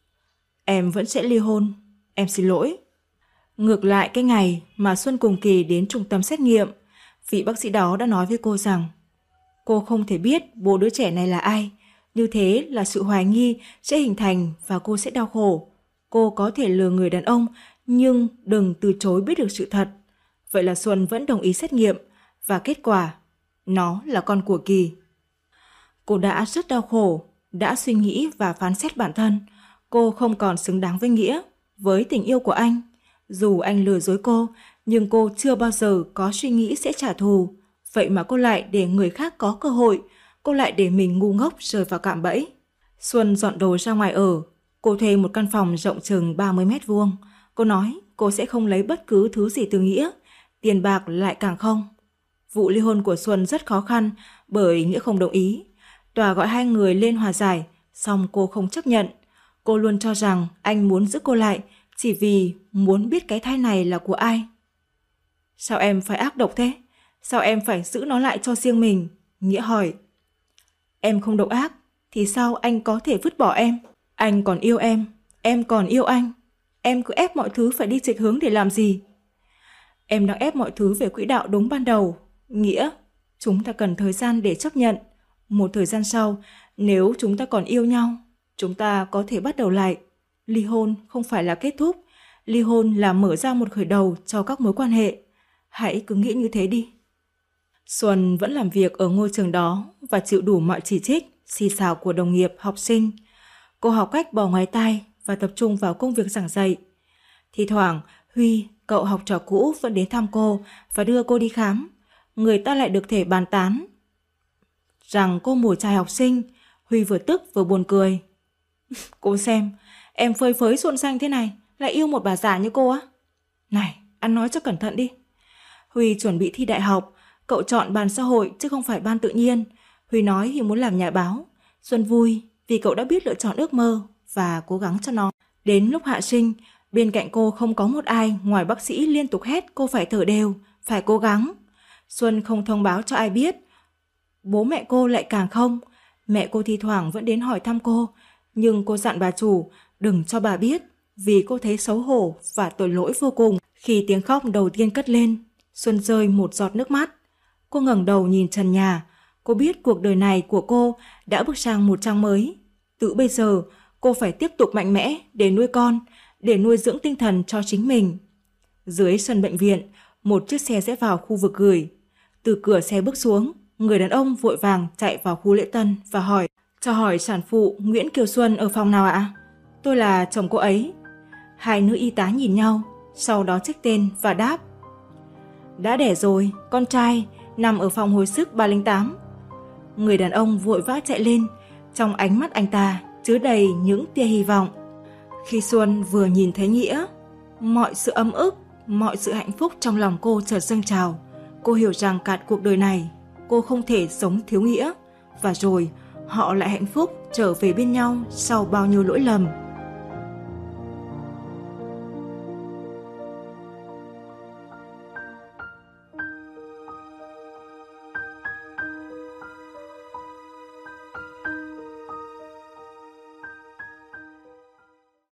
Em vẫn sẽ ly hôn. Em xin lỗi. Ngược lại cái ngày mà Xuân cùng Kỳ đến trung tâm xét nghiệm, vị bác sĩ đó đã nói với cô rằng cô không thể biết bố đứa trẻ này là ai. Như thế là sự hoài nghi sẽ hình thành và cô sẽ đau khổ. Cô có thể lừa người đàn ông, nhưng đừng từ chối biết được sự thật. Vậy là Xuân vẫn đồng ý xét nghiệm, và kết quả, nó là con của Kỳ. Cô đã rất đau khổ, đã suy nghĩ và phán xét bản thân. Cô không còn xứng đáng với Nghĩa, với tình yêu của anh. Dù anh lừa dối cô, nhưng cô chưa bao giờ có suy nghĩ sẽ trả thù. Vậy mà cô lại để người khác có cơ hội, cô lại để mình ngu ngốc rơi vào cạm bẫy. Xuân dọn đồ ra ngoài ở. Cô thuê một căn phòng rộng chừng ba mươi mét vuông. Cô nói cô sẽ không lấy bất cứ thứ gì từ Nghĩa, tiền bạc lại càng không. Vụ ly hôn của Xuân rất khó khăn bởi Nghĩa không đồng ý. Tòa gọi hai người lên hòa giải, song cô không chấp nhận. Cô luôn cho rằng anh muốn giữ cô lại chỉ vì muốn biết cái thai này là của ai. Sao em phải ác độc thế? Sao em phải giữ nó lại cho riêng mình? Nghĩa hỏi. Em không độc ác, thì sao anh có thể vứt bỏ em? Anh còn yêu em, em còn yêu anh. Em cứ ép mọi thứ phải đi chệch hướng để làm gì? Em đang ép mọi thứ về quỹ đạo đúng ban đầu. Nghĩa, chúng ta cần thời gian để chấp nhận. Một thời gian sau, nếu chúng ta còn yêu nhau, chúng ta có thể bắt đầu lại. Ly hôn không phải là kết thúc. Ly hôn là mở ra một khởi đầu cho các mối quan hệ. Hãy cứ nghĩ như thế đi. Xuân vẫn làm việc ở ngôi trường đó và chịu đủ mọi chỉ trích, xì xào của đồng nghiệp, học sinh. Cô học cách bỏ ngoài tai và tập trung vào công việc giảng dạy. Thì thoảng, Huy, cậu học trò cũ vẫn đến thăm cô và đưa cô đi khám. Người ta lại được thể bàn tán rằng cô mồi chài học sinh. Huy vừa tức vừa buồn cười. Cô xem, em phơi phới xuân xanh thế này, lại yêu một bà già như cô á? Này, ăn nói cho cẩn thận đi. Huy chuẩn bị thi đại học, cậu chọn ban xã hội chứ không phải ban tự nhiên. Huy nói Huy muốn làm nhà báo. Xuân vui vì cậu đã biết lựa chọn ước mơ và cố gắng cho nó. Đến lúc hạ sinh, bên cạnh cô không có một ai ngoài bác sĩ liên tục hét cô phải thở đều, phải cố gắng. Xuân không thông báo cho ai biết. Bố mẹ cô lại càng không. Mẹ cô thi thoảng vẫn đến hỏi thăm cô, nhưng cô dặn bà chủ đừng cho bà biết vì cô thấy xấu hổ và tội lỗi vô cùng. Khi tiếng khóc đầu tiên cất lên, Xuân rơi một giọt nước mắt. Cô ngẩng đầu nhìn trần nhà. Cô biết cuộc đời này của cô đã bước sang một trang mới. Từ bây giờ, cô phải tiếp tục mạnh mẽ để nuôi con, để nuôi dưỡng tinh thần cho chính mình. Dưới sân bệnh viện, một chiếc xe rẽ vào khu vực gửi. Từ cửa xe bước xuống, người đàn ông vội vàng chạy vào khu lễ tân và hỏi, cho hỏi sản phụ Nguyễn Kiều Xuân ở phòng nào ạ? Tôi là chồng cô ấy. Hai nữ y tá nhìn nhau, sau đó check tên và đáp. Đã đẻ rồi, con trai, nằm ở phòng hồi sức ba không tám. Người đàn ông vội vã chạy lên, trong ánh mắt anh ta chứa đầy những tia hy vọng. Khi Xuân vừa nhìn thấy Nghĩa, mọi sự ấm ức, mọi sự hạnh phúc trong lòng cô chợt dâng trào. Cô hiểu rằng cả cuộc đời này, cô không thể sống thiếu Nghĩa. Và rồi, họ lại hạnh phúc trở về bên nhau sau bao nhiêu lỗi lầm.